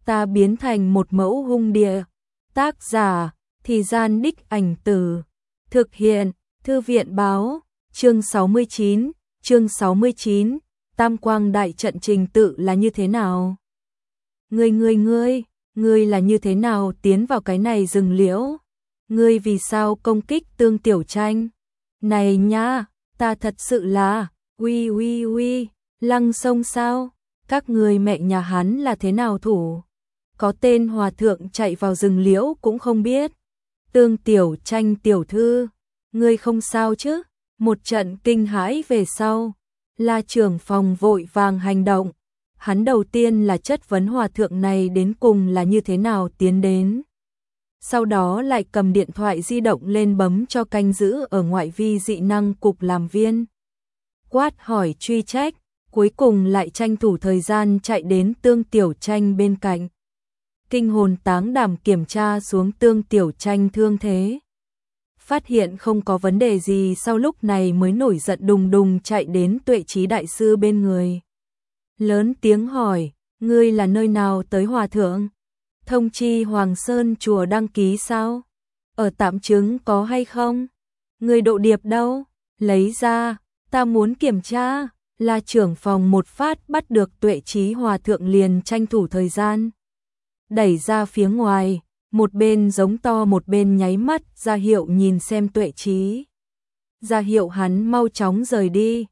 ta biến thành một mẫu hung địa. Tác giả, Thì Gian Đích Ảnh Từ. Thực hiện, Thư viện Báo. Chương 69, Tam Quang Đại Trận trình tự là như thế nào? Ngươi là như thế nào tiến vào cái này rừng liễu? Ngươi vì sao công kích Tương Tiểu Tranh? Này nha, ta thật sự là, uy, Lăng Sông sao? Các người mẹ nhà hắn là thế nào thủ? Có tên hòa thượng chạy vào rừng liễu cũng không biết. Tương Tiểu Tranh tiểu thư, ngươi không sao chứ? Một trận kinh hãi về sau, La trưởng phòng vội vàng hành động. Hắn đầu tiên là chất vấn hòa thượng này đến cùng là như thế nào tiến đến. Sau đó lại cầm điện thoại di động lên bấm cho canh giữ ở ngoại vi dị năng cục làm viên. Quát hỏi truy trách, cuối cùng lại tranh thủ thời gian chạy đến Tương Tiểu Tranh bên cạnh. Kinh hồn táng đảm kiểm tra xuống Tương Tiểu Tranh thương thế. Phát hiện không có vấn đề gì, sau lúc này mới nổi giận đùng đùng chạy đến Tuệ Trí đại sư bên người. Lớn tiếng hỏi, ngươi là nơi nào tới hòa thượng? Thông chi Hoàng Sơn chùa đăng ký sao? Ở tạm chứng có hay không? Ngươi độ điệp đâu? Lấy ra, ta muốn kiểm tra. La trưởng phòng một phát bắt được Tuệ Trí hòa thượng liền tranh thủ thời gian. Đẩy ra phía ngoài, một bên giống to một bên nháy mắt ra hiệu nhìn xem Tuệ Trí. Ra hiệu hắn mau chóng rời đi.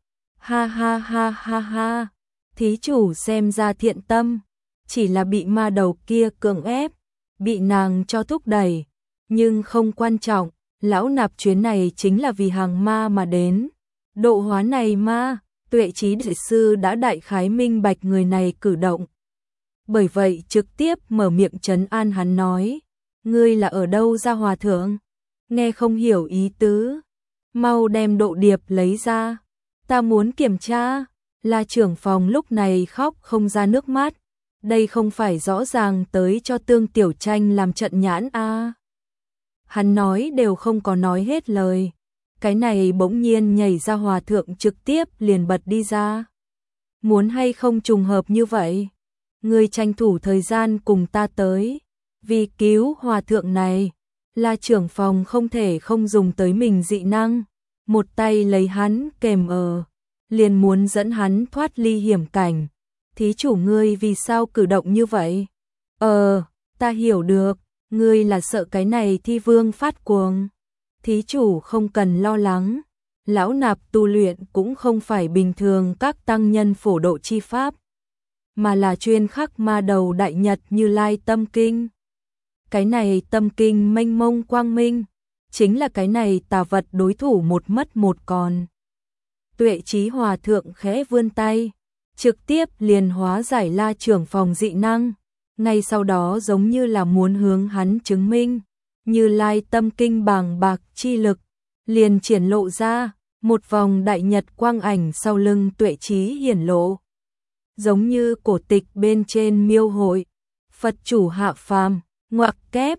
Ha. Thí chủ xem ra thiện tâm, chỉ là bị ma đầu kia cưỡng ép, bị nàng cho thúc đẩy, nhưng không quan trọng, lão nạp chuyến này chính là vì hàng ma mà đến. Độ hóa này ma, Tuệ Trí đại sư đã đại khái minh bạch người này cử động. Bởi vậy trực tiếp mở miệng trấn an hắn nói, ngươi là ở đâu ra hòa thượng? Nghe không hiểu ý tứ, mau đem độ điệp lấy ra, ta muốn kiểm tra. La trưởng phòng lúc này khóc không ra nước mắt, đây không phải rõ ràng tới cho Tương Tiểu Tranh làm trận nhãn a? Hắn nói đều không có nói hết lời, cái này bỗng nhiên nhảy ra hòa thượng trực tiếp liền bật đi ra. Muốn hay không trùng hợp như vậy? Ngươi tranh thủ thời gian cùng ta tới, vì cứu hòa thượng này. La trưởng phòng không thể không dùng tới mình dị năng, một tay lấy hắn kềm liền muốn dẫn hắn thoát ly hiểm cảnh. Thí chủ ngươi vì sao cử động như vậy? Ta hiểu được, ngươi là sợ cái này thi vương phát cuồng. Thí chủ không cần lo lắng, lão nạp tu luyện cũng không phải bình thường các tăng nhân phổ độ chi pháp, mà là chuyên khắc ma đầu đại nhật Như Lai tâm kinh. Cái này tâm kinh mênh mông quang minh, chính là cái này tà vật đối thủ một mất một còn. Tuệ Trí hòa thượng khẽ vươn tay, trực tiếp liền hóa giải La trưởng phòng dị năng, ngay sau đó giống như là muốn hướng hắn chứng minh, Như Lai tâm kinh bàng bạc chi lực, liền triển lộ ra, một vòng đại nhật quang ảnh sau lưng Tuệ Trí hiển lộ. Giống như cổ tịch bên trên miêu hội, Phật chủ hạ phàm, ngoặc kép,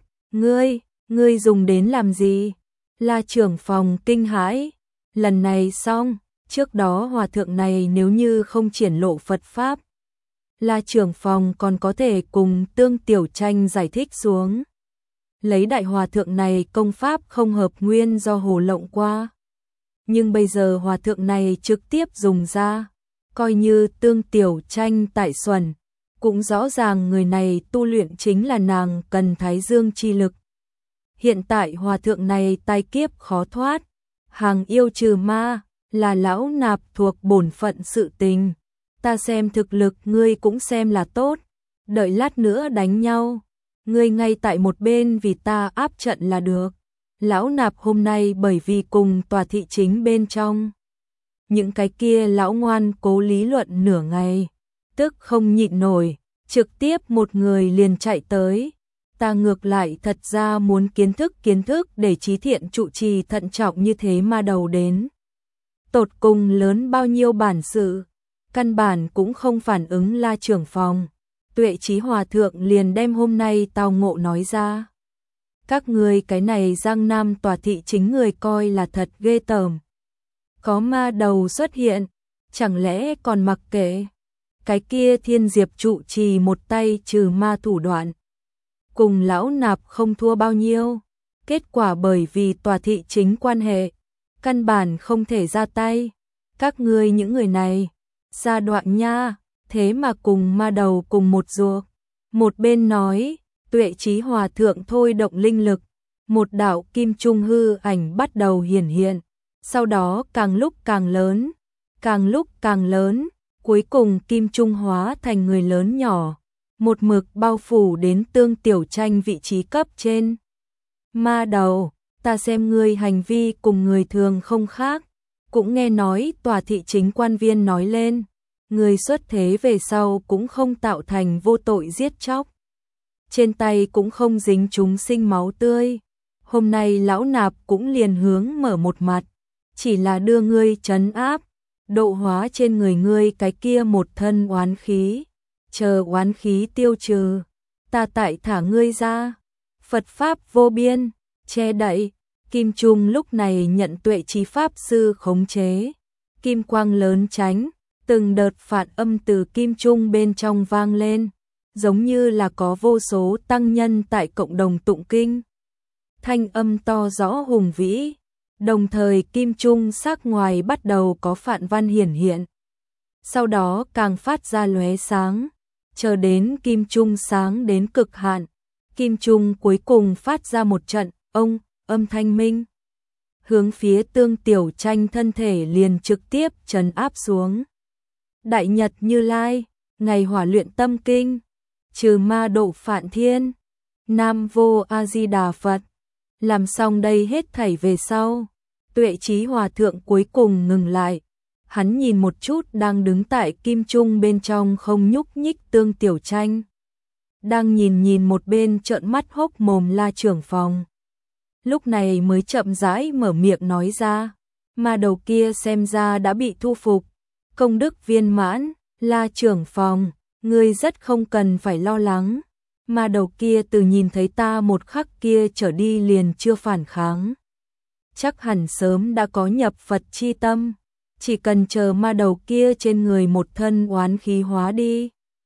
ngươi dùng đến làm gì? La trưởng phòng kinh hãi, lần này xong. Trước đó hòa thượng này nếu như không triển lộ Phật Pháp, La trưởng phòng còn có thể cùng Tương Tiểu Tranh giải thích xuống. Lấy đại hòa thượng này công pháp không hợp nguyên do hồ lộng qua. Nhưng bây giờ hòa thượng này trực tiếp dùng ra, coi như Tương Tiểu Tranh tại xuẩn, cũng rõ ràng người này tu luyện chính là nàng cần thái dương chi lực. Hiện tại hòa thượng này tai kiếp khó thoát, hàng yêu trừ ma, là lão nạp thuộc bổn phận sự tình. Ta xem thực lực ngươi cũng xem là tốt, đợi lát nữa đánh nhau, ngươi ngay tại một bên vì ta áp trận là được. Lão nạp hôm nay bởi vì cùng tòa thị chính bên trong, những cái kia lão ngoan cố lý luận nửa ngày, tức không nhịn nổi, trực tiếp một người liền chạy tới. Ta ngược lại thật ra muốn kiến thức để trí thiện trụ trì thận trọng như thế ma đầu đến. Tột cùng lớn bao nhiêu bản sự, căn bản cũng không phản ứng La trưởng phòng. Tuệ Trí hòa thượng liền đem hôm nay tao ngộ nói ra. Các người cái này Giang Nam tòa thị chính người coi là thật ghê tởm. Có ma đầu xuất hiện, chẳng lẽ còn mặc kệ? cái kia Thiên Diệp trụ trì một tay trừ ma thủ đoạn. Cùng lão nạp không thua bao nhiêu. Kết quả bởi vì tòa thị chính quan hệ, căn bản không thể ra tay. Các ngươi những người này, ra đoạn nha, thế mà cùng ma đầu cùng một ruột. Một bên nói, Tuệ Chí Hòa thượng thôi động linh lực, một đạo kim trung hư ảnh bắt đầu hiển hiện, sau đó càng lúc càng lớn, càng lúc càng lớn, cuối cùng kim trung hóa thành người lớn nhỏ, một mực bao phủ đến Tương Tiểu Tranh vị trí cấp trên. Ma đầu, ta xem ngươi hành vi cùng người thường không khác, cũng nghe nói tòa thị chính quan viên nói lên, người xuất thế về sau cũng không tạo thành vô tội giết chóc. Trên tay cũng không dính chúng sinh máu tươi. Hôm nay lão nạp cũng liền hướng mở một mặt, chỉ là đưa ngươi trấn áp, độ hóa trên người ngươi cái kia một thân oán khí, chờ oán khí tiêu trừ, ta tại thả ngươi ra. Phật pháp vô biên, che đậy, kim trung lúc này nhận Tuệ Chí pháp sư khống chế, kim quang lớn tránh, từng đợt phản âm từ kim trung bên trong vang lên, giống như là có vô số tăng nhân tại cộng đồng tụng kinh. Thanh âm to rõ hùng vĩ, đồng thời kim trung sắc ngoài bắt đầu có phản văn hiển hiện. Sau đó càng phát ra lóe sáng, chờ đến kim trung sáng đến cực hạn, kim trung cuối cùng phát ra một trận âm thanh minh. Hướng phía Tương Tiểu Tranh thân thể liền trực tiếp trấn áp xuống. Đại Nhật Như Lai, ngày hỏa luyện tâm kinh, trừ ma độ phạn thiên, Nam Vô A Di Đà Phật. Làm xong đây hết thảy về sau, Tuệ Chí Hòa thượng cuối cùng ngừng lại. Hắn nhìn một chút đang đứng tại kim trung bên trong không nhúc nhích Tương Tiểu Tranh. Đang nhìn một bên trợn mắt hốc mồm La trưởng phòng. Lúc này mới chậm rãi mở miệng nói ra, mà đầu kia xem ra đã bị thu phục, công đức viên mãn. La trưởng phòng, ngươi rất không cần phải lo lắng, mà đầu kia từ nhìn thấy ta một khắc kia trở đi liền chưa phản kháng. Chắc hẳn sớm đã có nhập Phật chi tâm, chỉ cần chờ ma đầu kia trên người một thân oán khí hóa đi,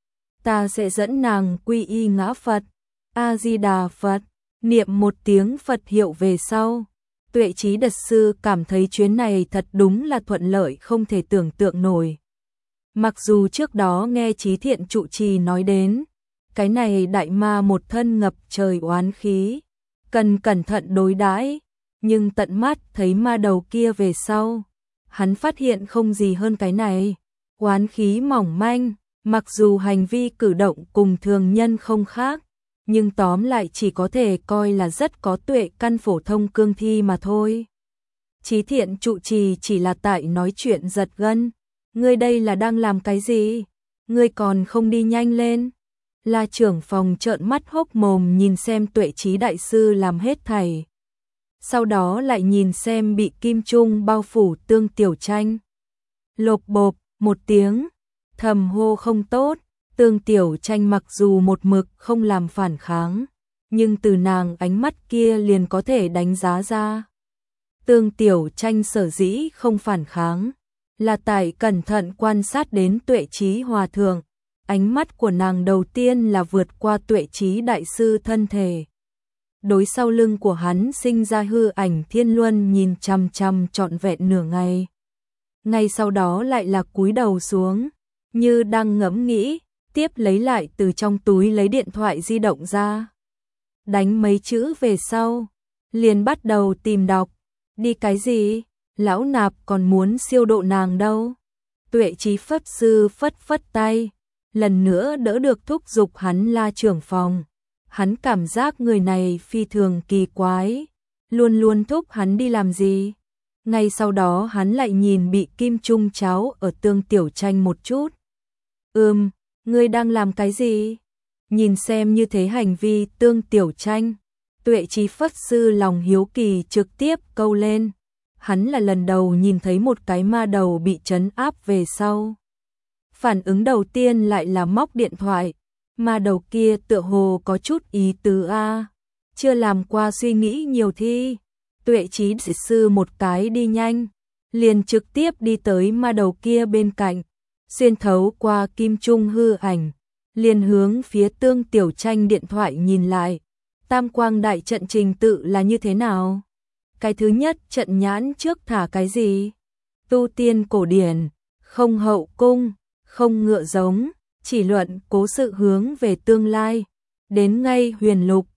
ta sẽ dẫn nàng quy y ngã Phật. A Di Đà Phật. Niệm một tiếng Phật hiệu về sau, Tuệ Chí Đật sư cảm thấy chuyến này thật đúng là thuận lợi không thể tưởng tượng nổi. Mặc dù trước đó nghe Chí Thiện trụ trì nói đến, cái này đại ma một thân ngập trời oán khí, cần cẩn thận đối đãi, nhưng tận mắt thấy ma đầu kia về sau, hắn phát hiện không gì hơn cái này. Oán khí mỏng manh, mặc dù hành vi cử động cùng thường nhân không khác, nhưng tóm lại chỉ có thể coi là rất có tuệ căn phổ thông cương thi mà thôi. Chí Thiện trụ trì chỉ là tại nói chuyện giật gân. Ngươi đây là đang làm cái gì? Ngươi còn không đi nhanh lên. La trưởng phòng trợn mắt hốc mồm nhìn xem Tuệ Chí đại sư làm hết thảy. Sau đó lại nhìn xem bị kim trung bao phủ Tương Tiểu Tranh. Lộp bộp, một tiếng, thầm hô không tốt. Tương Tiểu Tranh mặc dù một mực không làm phản kháng, nhưng từ nàng ánh mắt kia liền có thể đánh giá ra. Tương Tiểu Tranh sở dĩ không phản kháng, là tại cẩn thận quan sát đến Tuệ Chí Hòa thượng. Ánh mắt của nàng đầu tiên là vượt qua Tuệ Chí đại sư thân thể. Đối sau lưng của hắn sinh ra hư ảnh Thiên Luân nhìn chằm chằm trọn vẹn nửa ngày. Ngay sau đó lại là cúi đầu xuống, như đang ngẫm nghĩ, tiếp lấy lại từ trong túi lấy điện thoại di động ra. Đánh mấy chữ về sau, liền bắt đầu tìm đọc. Đi cái gì? Lão nạp còn muốn siêu độ nàng đâu. Tuệ Chí Pháp sư phất phất tay, lần nữa đỡ được thúc giục hắn La trưởng phòng. Hắn cảm giác người này phi thường kỳ quái, luôn luôn thúc hắn đi làm gì. Ngay sau đó hắn lại nhìn bị kim trung cháo ở Tương Tiểu Tranh một chút. Ngươi đang làm cái gì? Nhìn xem như thế hành vi Tương Tiểu Tranh, Tuệ Chí Pháp sư lòng hiếu kỳ trực tiếp câu lên. Hắn là lần đầu nhìn thấy một cái ma đầu bị trấn áp về sau. Phản ứng đầu tiên lại là móc điện thoại. Ma đầu kia tựa hồ có chút ý tứ a, chưa làm qua suy nghĩ nhiều thi. Tuệ Chí sư một cái đi nhanh, liền trực tiếp đi tới ma đầu kia bên cạnh, xuyên thấu qua kim trung hư ảnh, liền hướng phía Tương Tiểu Tranh điện thoại nhìn lại. Tam quang đại trận trình tự là như thế nào? Cái thứ nhất trận nhãn trước thả cái gì? Tu tiên cổ điển, không hậu cung, không ngựa giống, chỉ luận cố sự hướng về tương lai. Đến ngay huyền lục,